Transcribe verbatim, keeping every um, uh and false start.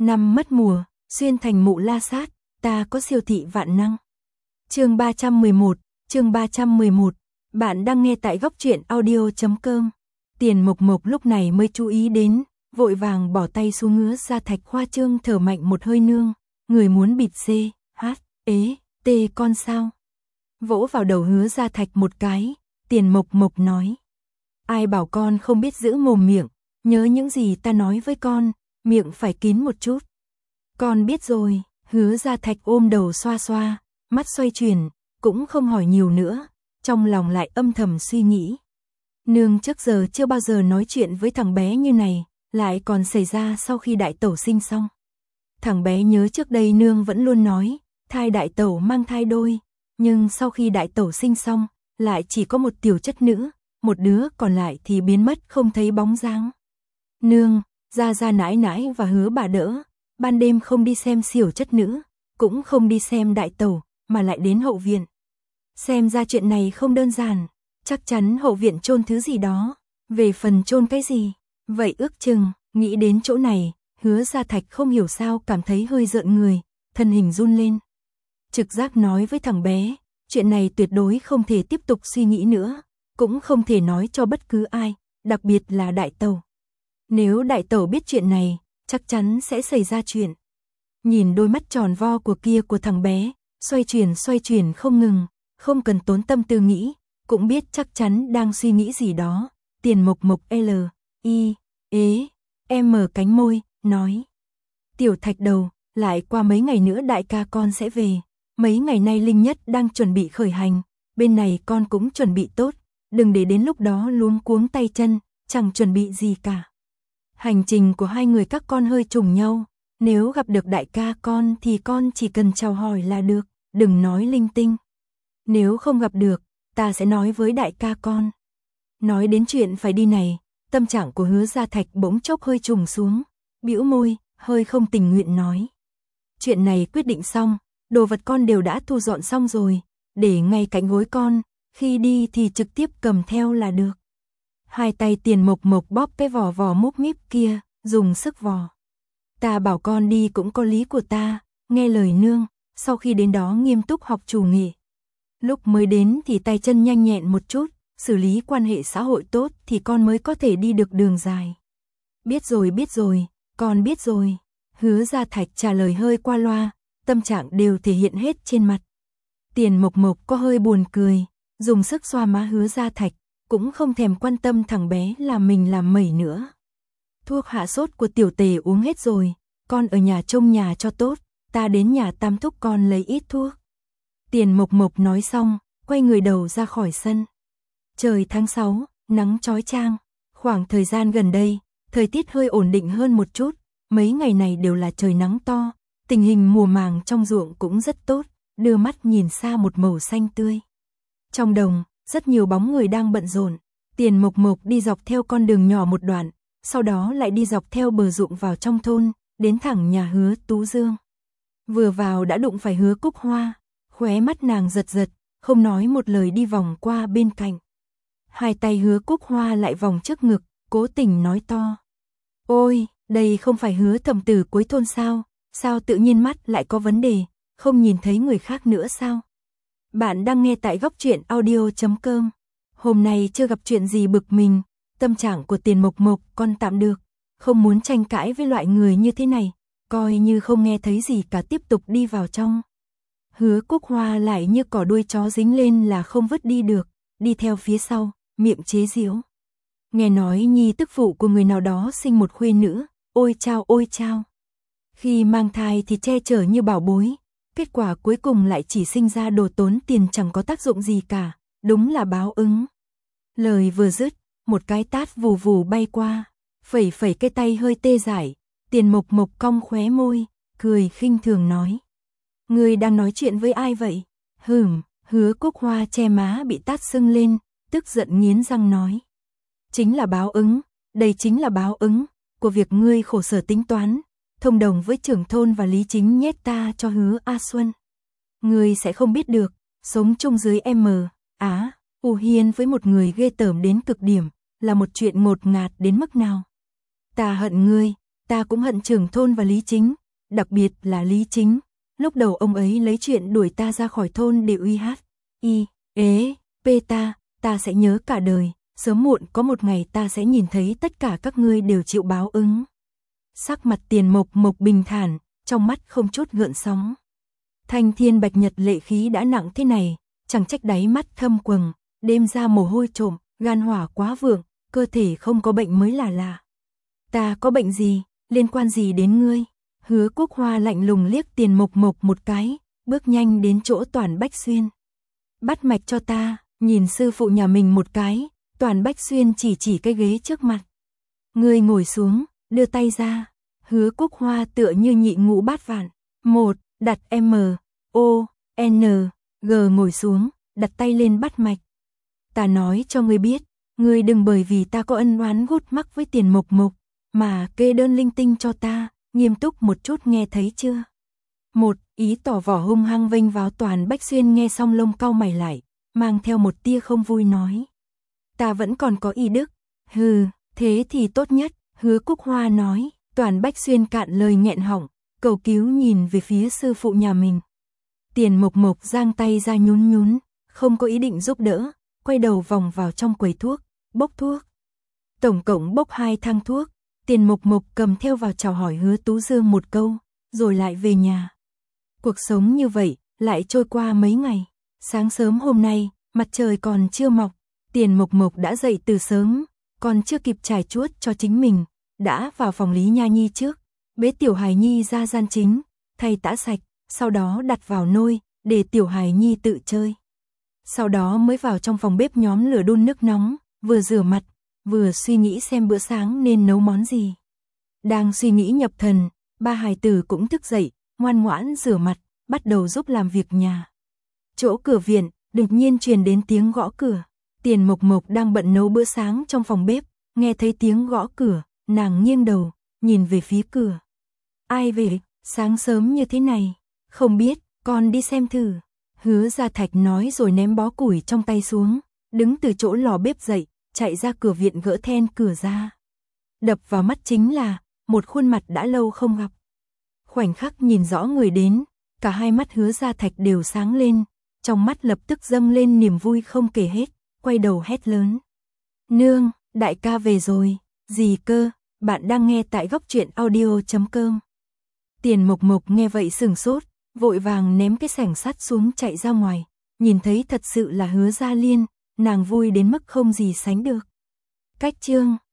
Năm mất mùa, xuyên thành mụ la sát, ta có siêu thị vạn năng. Chương ba trăm mười một, chương ba trăm mười một. Bạn đang nghe tại góc truyện audio chấm com. Tiền Mộc Mộc lúc này mới chú ý đến, vội vàng bỏ tay xuống Hứa Gia Thạch khoa trương thở mạnh một hơi nương, người muốn bịt c, h, ế, t con sao? Vỗ vào đầu Hứa Gia Thạch một cái, Tiền Mộc Mộc nói. Ai bảo con không biết giữ mồm miệng, nhớ những gì ta nói với con, miệng phải kín một chút. Con biết rồi, Hứa Gia Thạch ôm đầu xoa xoa, mắt xoay chuyển, cũng không hỏi nhiều nữa, trong lòng lại âm thầm suy nghĩ. Nương trước giờ chưa bao giờ nói chuyện với thằng bé như này, lại còn xảy ra sau khi đại tẩu sinh xong. Thằng bé nhớ trước đây nương vẫn luôn nói, thai đại tẩu mang thai đôi, nhưng sau khi đại tẩu sinh xong, lại chỉ có một tiểu chất nữ, một đứa còn lại thì biến mất không thấy bóng dáng. Nương, Gia Gia nãi nãi và Hứa bà đỡ, ban đêm không đi xem xỉu chất nữ, cũng không đi xem đại tẩu, mà lại đến hậu viện. Xem ra chuyện này không đơn giản, chắc chắn hậu viện chôn thứ gì đó, về phần chôn cái gì, vậy ước chừng, nghĩ đến chỗ này, Hứa Gia Thạch không hiểu sao cảm thấy hơi rợn người, thân hình run lên. Trực giác nói với thằng bé, chuyện này tuyệt đối không thể tiếp tục suy nghĩ nữa, cũng không thể nói cho bất cứ ai, đặc biệt là đại tẩu. Nếu đại tẩu biết chuyện này, chắc chắn sẽ xảy ra chuyện. Nhìn đôi mắt tròn vo của kia của thằng bé, xoay chuyển xoay chuyển không ngừng, không cần tốn tâm tư nghĩ, cũng biết chắc chắn đang suy nghĩ gì đó. Tiền Mộc Mộc L, I, ế, em mở cánh môi, nói. Tiểu Thạch đầu, lại qua mấy ngày nữa đại ca con sẽ về. Mấy ngày nay Linh Nhất đang chuẩn bị khởi hành, bên này con cũng chuẩn bị tốt, đừng để đến lúc đó luống cuống tay chân, chẳng chuẩn bị gì cả. Hành trình của hai người các con hơi trùng nhau, nếu gặp được đại ca con thì con chỉ cần chào hỏi là được, đừng nói linh tinh. Nếu không gặp được, ta sẽ nói với đại ca con. Nói đến chuyện phải đi này, tâm trạng của Hứa Gia Thạch bỗng chốc hơi trùng xuống, bĩu môi, hơi không tình nguyện nói. Chuyện này quyết định xong, đồ vật con đều đã thu dọn xong rồi, để ngay cạnh gối con, khi đi thì trực tiếp cầm theo là được. Hai tay Tiền Mộc Mộc bóp cái vỏ vỏ múp míp kia, dùng sức vò. Ta bảo con đi cũng có lý của ta, nghe lời nương, sau khi đến đó nghiêm túc học chủ nghệ. Lúc mới đến thì tay chân nhanh nhẹn một chút, xử lý quan hệ xã hội tốt thì con mới có thể đi được đường dài. Biết rồi biết rồi, con biết rồi. Hứa Gia Thạch trả lời hơi qua loa, tâm trạng đều thể hiện hết trên mặt. Tiền Mộc Mộc có hơi buồn cười, dùng sức xoa má Hứa Gia Thạch, cũng không thèm quan tâm thằng bé là mình làm mẩy nữa. Thuốc hạ sốt của tiểu tề uống hết rồi, con ở nhà trông nhà cho tốt, ta đến nhà tam thúc con lấy ít thuốc. Tiền Mộc Mộc nói xong, quay người đầu ra khỏi sân. Trời tháng sáu, nắng chói chang, khoảng thời gian gần đây, thời tiết hơi ổn định hơn một chút, mấy ngày này đều là trời nắng to, tình hình mùa màng trong ruộng cũng rất tốt, đưa mắt nhìn xa một màu xanh tươi. Trong đồng, rất nhiều bóng người đang bận rộn. Tiền Mộc Mộc đi dọc theo con đường nhỏ một đoạn, sau đó lại đi dọc theo bờ ruộng vào trong thôn, đến thẳng nhà Hứa Tú Dương. Vừa vào đã đụng phải Hứa Cúc Hoa, khóe mắt nàng giật giật, không nói một lời đi vòng qua bên cạnh. Hai tay Hứa Cúc Hoa lại vòng trước ngực, cố tình nói to. Ôi, đây không phải Hứa thẩm tử cuối thôn sao, sao tự nhiên mắt lại có vấn đề, không nhìn thấy người khác nữa sao? Bạn đang nghe tại góc truyện audio chấm com. Hôm nay chưa gặp chuyện gì bực mình, tâm trạng của Tiền Mộc Mộc con tạm được, không muốn tranh cãi với loại người như thế này, coi như không nghe thấy gì cả tiếp tục đi vào trong. Hứa Cúc Hoa lại như cỏ đuôi chó dính lên là không vứt đi được, đi theo phía sau, miệng chế giễu. Nghe nói nhi tức phụ của người nào đó sinh một khuê nữ, ôi chao ôi chao. Khi mang thai thì che chở như bảo bối, kết quả cuối cùng lại chỉ sinh ra đồ tốn tiền chẳng có tác dụng gì cả, đúng là báo ứng. Lời vừa dứt, một cái tát vù vù bay qua, phẩy phẩy cái tay hơi tê dại, Tiền Mộc Mộc cong khóe môi, cười khinh thường nói. Ngươi đang nói chuyện với ai vậy? Hửm, Hứa Cúc Hoa che má bị tát sưng lên, tức giận nghiến răng nói. Chính là báo ứng, đây chính là báo ứng, của việc ngươi khổ sở tính toán, thông đồng với trưởng thôn và Lý Chính nhét ta cho Hứa A Xuân. Ngươi sẽ không biết được, sống chung dưới M, Á, U Hiên với một người ghê tởm đến cực điểm, là một chuyện ngột ngạt đến mức nào. Ta hận ngươi, Ta cũng hận trưởng thôn và Lý Chính, đặc biệt là Lý Chính. Lúc đầu ông ấy lấy chuyện đuổi ta ra khỏi thôn để uy hát. Y, ế, pê ta, ta sẽ nhớ cả đời, sớm muộn có một ngày ta sẽ nhìn thấy tất cả các ngươi đều chịu báo ứng. Sắc mặt Tiền Mộc Mộc bình thản, trong mắt không chút gợn sóng. Thanh Thiên Bạch Nhật lệ khí đã nặng thế này, chẳng trách đáy mắt thâm quầng, đêm ra mồ hôi trộm, gan hỏa quá vượng, cơ thể không có bệnh mới là lạ. Ta có bệnh gì, liên quan gì đến ngươi? Hứa Quốc Hoa lạnh lùng liếc Tiền Mộc Mộc một cái, bước nhanh đến chỗ Toàn Bách Xuyên. Bắt mạch cho ta, nhìn sư phụ nhà mình một cái, Toàn Bách Xuyên chỉ chỉ cái ghế trước mặt. Ngươi ngồi xuống, đưa tay ra. Hứa Quốc Hoa tựa như nhị ngũ bát vạn. Một, đặt M, O, N, G ngồi xuống, đặt tay lên bắt mạch. Ta nói cho ngươi biết, ngươi đừng bởi vì ta có ân oán gút mắc với Tiền Mộc Mộc, mà kê đơn linh tinh cho ta, nghiêm túc một chút nghe thấy chưa? Một, ý tỏ vỏ hung hăng vênh vào. Toàn Bách Xuyên nghe xong lông cau mày lại, mang theo một tia không vui nói. Ta vẫn còn có y đức. Hừ, thế thì tốt nhất, Hứa Quốc Hoa nói. Toàn Bách Xuyên cạn lời nghẹn họng, cầu cứu nhìn về phía sư phụ nhà mình. Tiền Mộc Mộc giang tay ra nhún nhún, không có ý định giúp đỡ, quay đầu vòng vào trong quầy thuốc, bốc thuốc. Tổng cộng bốc hai thang thuốc, Tiền Mộc Mộc cầm theo vào chào hỏi Hứa Tú Dương một câu, rồi lại về nhà. Cuộc sống như vậy, lại trôi qua mấy ngày. Sáng sớm hôm nay, mặt trời còn chưa mọc, Tiền Mộc Mộc đã dậy từ sớm, còn chưa kịp trải chuốt cho chính mình, đã vào phòng Lý Nha Nhi trước, bế Tiểu Hài Nhi ra gian chính, thay tã sạch, sau đó đặt vào nôi, để Tiểu Hài Nhi tự chơi. Sau đó mới vào trong phòng bếp nhóm lửa đun nước nóng, vừa rửa mặt, vừa suy nghĩ xem bữa sáng nên nấu món gì. Đang suy nghĩ nhập thần, ba hài tử cũng thức dậy, ngoan ngoãn rửa mặt, bắt đầu giúp làm việc nhà. Chỗ cửa viện, đột nhiên truyền đến tiếng gõ cửa. Tiền Mộc Mộc đang bận nấu bữa sáng trong phòng bếp, nghe thấy tiếng gõ cửa, nàng nghiêng đầu, nhìn về phía cửa. Ai về, sáng sớm như thế này? Không biết, con đi xem thử. Hứa Gia Thạch nói rồi ném bó củi trong tay xuống, đứng từ chỗ lò bếp dậy, chạy ra cửa viện gỡ then cửa ra. Đập vào mắt chính là một khuôn mặt đã lâu không gặp. Khoảnh khắc nhìn rõ người đến, cả hai mắt Hứa Gia Thạch đều sáng lên, trong mắt lập tức dâng lên niềm vui không kể hết, quay đầu hét lớn. Nương, đại ca về rồi. Gì cơ? Bạn đang nghe tại góc truyện audio chấm com. Tiền Mộc Mộc nghe vậy sừng sốt, vội vàng ném cái xẻng sắt xuống chạy ra ngoài, nhìn thấy thật sự là Hứa Gia Liên, nàng vui đến mức không gì sánh được. Cách chương